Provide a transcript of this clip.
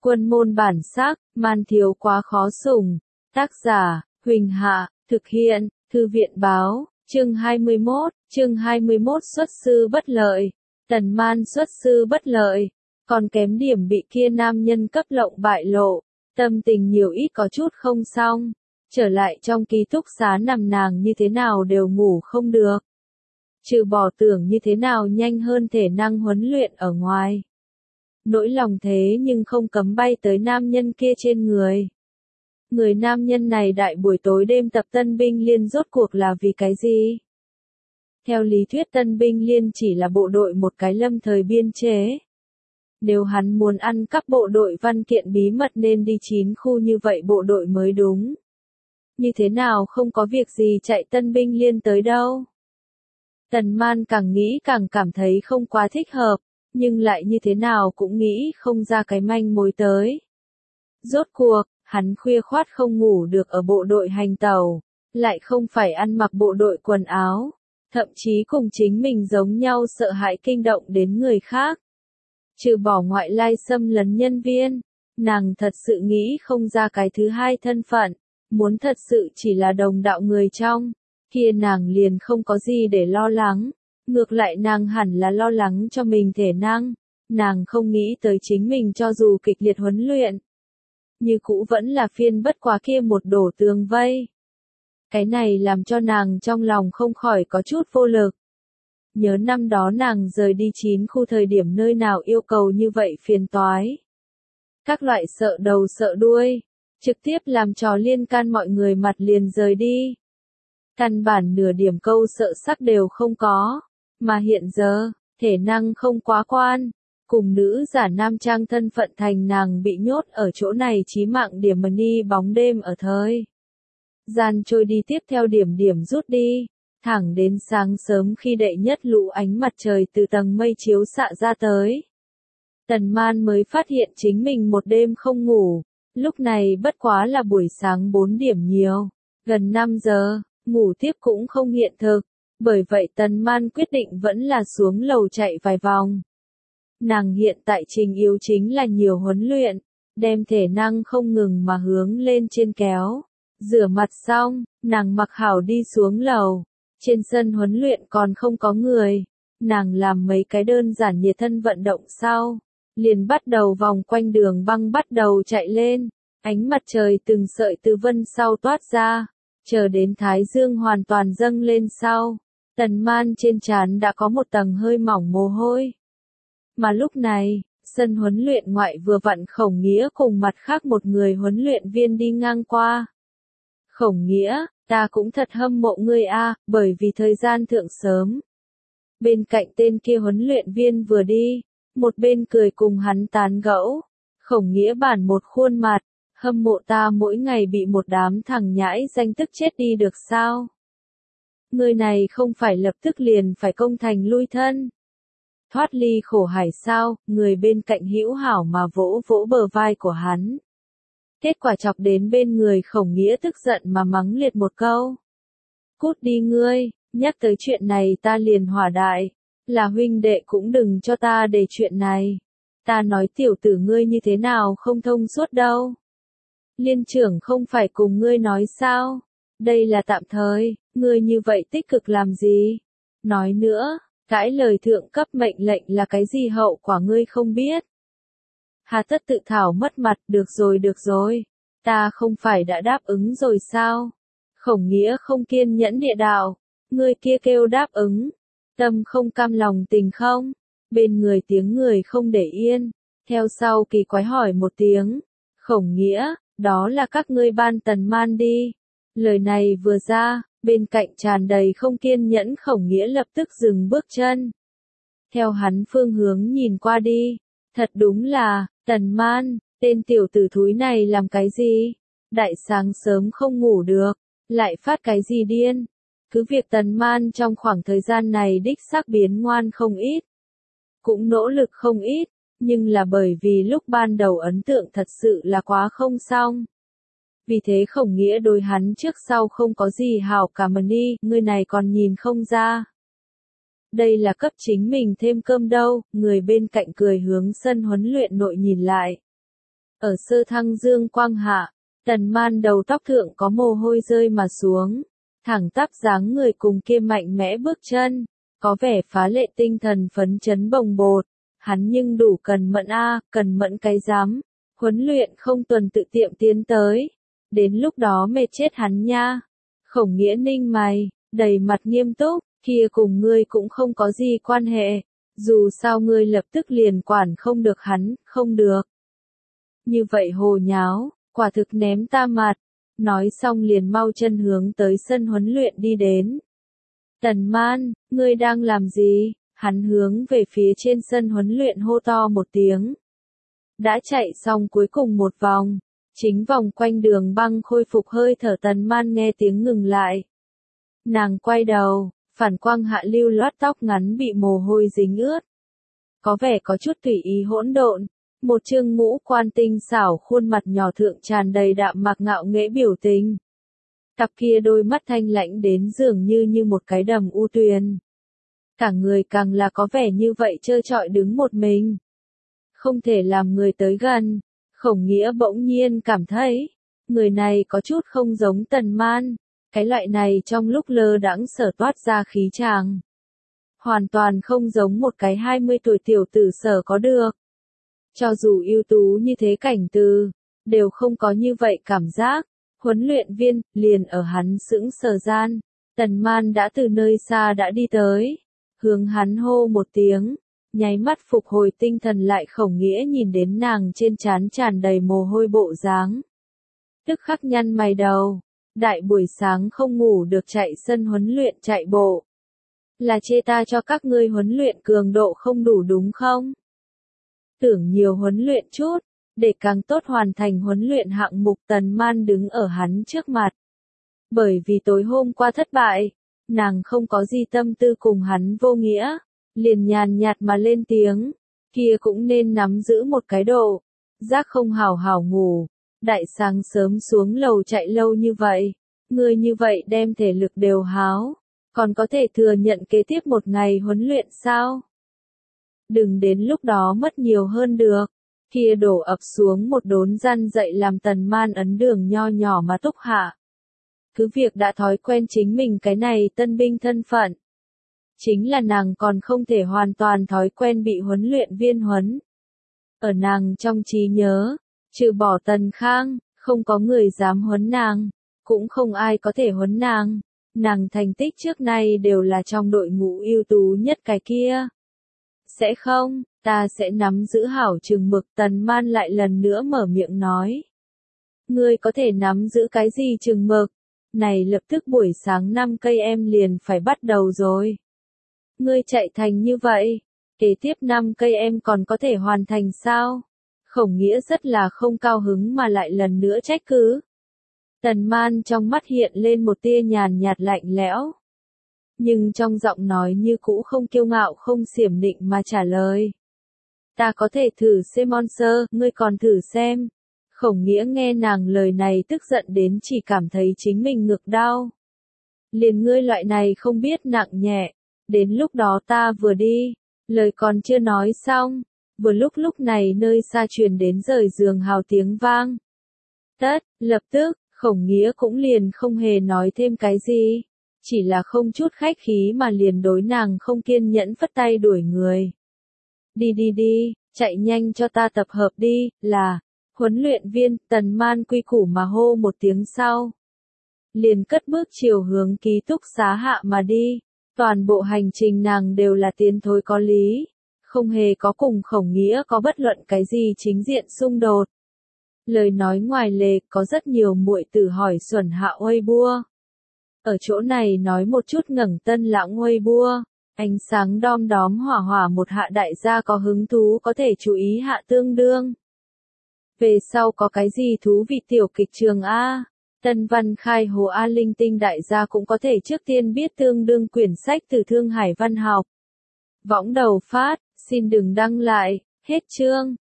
Quân môn bản sắc, man thiếu quá khó sủng. Tác giả, Huỳnh Hạ, thực hiện, Thư viện báo, chương 21 xuất sư bất lợi. Tần Man xuất sư bất lợi, còn kém điểm bị kia nam nhân cấp lộng bại lộ, tâm tình nhiều ít có chút không xong. Trở lại trong ký túc xá nằm nàng như thế nào đều ngủ không được. Trừ bỏ tưởng như thế nào nhanh hơn thể năng huấn luyện ở ngoài. Nỗi lòng thế nhưng không cấm bay tới nam nhân kia trên người. Người nam nhân này đại buổi tối đêm tập tân binh liên rốt cuộc là vì cái gì? Theo lý thuyết tân binh liên chỉ là bộ đội một cái lâm thời biên chế. Nếu hắn muốn ăn cắp bộ đội văn kiện bí mật nên đi 9 khu như vậy bộ đội mới đúng. Như thế nào không có việc gì chạy tân binh liên tới đâu. Tần Man càng nghĩ càng cảm thấy không quá thích hợp, nhưng lại như thế nào cũng nghĩ không ra cái manh mối tới. Rốt cuộc, hắn khuya khoát không ngủ được ở bộ đội hành tàu, lại không phải ăn mặc bộ đội quần áo, thậm chí cùng chính mình giống nhau sợ hãi kinh động đến người khác. Trừ bỏ ngoại lai xâm lấn nhân viên, nàng thật sự nghĩ không ra cái thứ hai thân phận, muốn thật sự chỉ là đồng đạo người trong, kia nàng liền không có gì để lo lắng, ngược lại nàng hẳn là lo lắng cho mình thể năng, nàng không nghĩ tới chính mình cho dù kịch liệt huấn luyện. Như cũ vẫn là phiên bất quá kia một đổ tường vây. Cái này làm cho nàng trong lòng không khỏi có chút vô lực. Nhớ năm đó nàng rời đi 9 khu thời điểm nơi nào yêu cầu như vậy phiền toái. Các loại sợ đầu sợ đuôi, trực tiếp làm trò liên can mọi người mặt liền rời đi. Căn bản nửa điểm câu sợ sắc đều không có, mà hiện giờ, thể năng không quá quan, cùng nữ giả nam trang thân phận thành nàng bị nhốt ở chỗ này chí mạng điểm mani bóng đêm ở thời. Gian trôi đi tiếp theo điểm rút đi, thẳng đến sáng sớm khi đệ nhất lũ ánh mặt trời từ tầng mây chiếu xạ ra tới. Tần Man mới phát hiện chính mình một đêm không ngủ, lúc này bất quá là buổi sáng 4 điểm nhiều, gần 5 giờ, ngủ tiếp cũng không hiện thực, bởi vậy Tần Man quyết định vẫn là xuống lầu chạy vài vòng. Nàng hiện tại trình yếu chính là nhiều huấn luyện, đem thể năng không ngừng mà hướng lên trên kéo. Rửa mặt xong, nàng mặc hảo đi xuống lầu. Trên sân huấn luyện còn không có người. Nàng làm mấy cái đơn giản nhiệt thân vận động sau. Liền bắt đầu vòng quanh đường băng bắt đầu chạy lên. Ánh mặt trời từng sợi từ vân sau toát ra. Chờ đến thái dương hoàn toàn dâng lên sau. Tần Man trên trán đã có một tầng hơi mỏng mồ hôi. Mà lúc này, sân huấn luyện ngoại vừa vặn Khổng Nghĩa cùng mặt khác một người huấn luyện viên đi ngang qua. Khổng Nghĩa, ta cũng thật hâm mộ ngươi a, bởi vì thời gian thượng sớm. Bên cạnh tên kia huấn luyện viên vừa đi, một bên cười cùng hắn tán gẫu. Khổng Nghĩa bản một khuôn mặt, hâm mộ ta mỗi ngày bị một đám thằng nhãi danh tức chết đi được sao? Người này không phải lập tức liền phải công thành lui thân. Thoát ly khổ hải sao, người bên cạnh hữu hảo mà vỗ vỗ bờ vai của hắn. Kết quả chọc đến bên người Khổng Nghĩa tức giận mà mắng liệt một câu. Cút đi ngươi, nhắc tới chuyện này ta liền hỏa đại, là huynh đệ cũng đừng cho ta để chuyện này. Ta nói tiểu tử ngươi như thế nào không thông suốt đâu. Liên trưởng không phải cùng ngươi nói sao, đây là tạm thời, ngươi như vậy tích cực làm gì? Nói nữa, cãi lời thượng cấp mệnh lệnh là cái gì hậu quả ngươi không biết. Hà tất tự thảo mất mặt, được rồi, ta không phải đã đáp ứng rồi sao? Khổng Nghĩa không kiên nhẫn địa đạo, ngươi kia kêu đáp ứng, tâm không cam lòng tình không? Bên người tiếng người không để yên, theo sau kỳ quái hỏi một tiếng, Khổng Nghĩa, đó là các ngươi ban Tần Man đi. Lời này vừa ra, bên cạnh tràn đầy không kiên nhẫn Khổng Nghĩa lập tức dừng bước chân. Theo hắn phương hướng nhìn qua đi, thật đúng là, Tần Man, tên tiểu tử thúi này làm cái gì? Đại sáng sớm không ngủ được, lại phát cái gì điên? Cứ việc Tần Man trong khoảng thời gian này đích xác biến ngoan không ít, cũng nỗ lực không ít, nhưng là bởi vì lúc ban đầu ấn tượng thật sự là quá không xong. Vì thế Khổng Nghĩa đối hắn trước sau không có gì hảo cảm đi, người này còn nhìn không ra. Đây là cấp chính mình thêm cơm đâu, người bên cạnh cười hướng sân huấn luyện nội nhìn lại. Ở sơ thăng dương quang hạ, Tần Man đầu tóc thượng có mồ hôi rơi mà xuống, thẳng tắp dáng người cùng kia mạnh mẽ bước chân, có vẻ phá lệ tinh thần phấn chấn bồng bột, hắn nhưng đủ cần mẫn cần mẫn cái dám, huấn luyện không tuần tự tiệm tiến tới, đến lúc đó mệt chết hắn nha. Khổng Nghĩa ninh mày, đầy mặt nghiêm túc, kia cùng ngươi cũng không có gì quan hệ, dù sao ngươi lập tức liền quản không được hắn, không được. Như vậy hồ nháo, quả thực ném ta mặt, nói xong liền mau chân hướng tới sân huấn luyện đi đến. Tần Man, ngươi đang làm gì? Hắn hướng về phía trên sân huấn luyện hô to một tiếng. Đã chạy xong cuối cùng một vòng, chính vòng quanh đường băng khôi phục hơi thở Tần Man nghe tiếng ngừng lại. Nàng quay đầu, phản quang hạ lưu loát tóc ngắn bị mồ hôi dính ướt. Có vẻ có chút tùy ý hỗn độn, một trương ngũ quan tinh xảo khuôn mặt nhỏ thượng tràn đầy đạm mạc ngạo nghễ biểu tình. Cặp kia đôi mắt thanh lãnh đến dường như một cái đầm u tuyền. Cả người càng là có vẻ như vậy trơ trọi đứng một mình. Không thể làm người tới gần, Khổng Nghĩa bỗng nhiên cảm thấy, người này có chút không giống Tần Man, cái loại này trong lúc lơ đãng sở toát ra khí chàng. Hoàn toàn không giống một cái 20 tuổi tiểu tử sở có được. Cho dù ưu tú như thế Cảnh Từ, đều không có như vậy cảm giác. Huấn luyện viên, liền ở hắn sững sờ gian, Tần Man đã từ nơi xa đã đi tới, hướng hắn hô một tiếng, nháy mắt phục hồi tinh thần lại. Khổng Nghĩa nhìn đến nàng trên trán tràn đầy mồ hôi bộ dáng, tức khắc nhăn mày đầu, đại buổi sáng không ngủ được chạy sân huấn luyện chạy bộ. Là chê ta cho các ngươi huấn luyện cường độ không đủ đúng không? Tưởng nhiều huấn luyện chút, để càng tốt hoàn thành huấn luyện hạng mục. Tần Man đứng ở hắn trước mặt. Bởi vì tối hôm qua thất bại, nàng không có gì tâm tư cùng hắn vô nghĩa, liền nhàn nhạt mà lên tiếng, kia cũng nên nắm giữ một cái độ, giác không hảo hảo ngủ, đại sáng sớm xuống lầu chạy lâu như vậy, ngươi như vậy đem thể lực đều háo, còn có thể thừa nhận kế tiếp một ngày huấn luyện sao? Đừng đến lúc đó mất nhiều hơn được. Kia đổ ập xuống một đốn răn dậy làm Tần Man ấn đường nho nhỏ mà túc hạ. Cứ việc đã thói quen chính mình cái này tân binh thân phận. Chính là nàng còn không thể hoàn toàn thói quen bị huấn luyện viên huấn. Ở nàng trong trí nhớ, trừ bỏ Tần Khang, không có người dám huấn nàng, cũng không ai có thể huấn nàng. Nàng thành tích trước nay đều là trong đội ngũ ưu tú nhất cái kia. Sẽ không, ta sẽ nắm giữ hảo chừng mực. Tần Man lại lần nữa mở miệng nói. Ngươi có thể nắm giữ cái gì chừng mực? Này lập tức buổi sáng 5 cây em liền phải bắt đầu rồi. Ngươi chạy thành như vậy, kế tiếp 5 cây em còn có thể hoàn thành sao? Khổng Nghĩa rất là không cao hứng mà lại lần nữa trách cứ. Tần Man trong mắt hiện lên một tia nhàn nhạt lạnh lẽo. Nhưng trong giọng nói như cũ không kiêu ngạo không xiểm nịnh mà trả lời. Ta có thể thử xem Monster, ngươi còn thử xem. Khổng Nghĩa nghe nàng lời này tức giận đến chỉ cảm thấy chính mình ngực đau. Liền ngươi loại này không biết nặng nhẹ, đến lúc đó ta vừa đi, lời còn chưa nói xong, vừa lúc này nơi xa truyền đến rời giường hào tiếng vang. Lập tức, Khổng Nghĩa cũng liền không hề nói thêm cái gì. Chỉ là không chút khách khí mà liền đối nàng không kiên nhẫn phất tay đuổi người. Đi, chạy nhanh cho ta tập hợp đi, là, huấn luyện viên. Tần Man quy củ mà hô một tiếng sau. Liền cất bước chiều hướng ký túc xá hạ mà đi, toàn bộ hành trình nàng đều là tiến thối có lý, không hề có cùng Khổng Nghĩa có bất luận cái gì chính diện xung đột. Lời nói ngoài lề có rất nhiều muội tử hỏi xuẩn hạ Weibo. Ở chỗ này nói một chút ngẩng tân lãng Weibo, ánh sáng đom đóm hỏa hỏa một hạ đại gia có hứng thú có thể chú ý hạ tương đương. Về sau có cái gì thú vị tiểu kịch trường A, Tân Văn khai hồ A linh tinh đại gia cũng có thể trước tiên biết tương đương quyển sách từ Thương Hải Văn học. Võng đầu phát, xin đừng đăng lại, hết chương.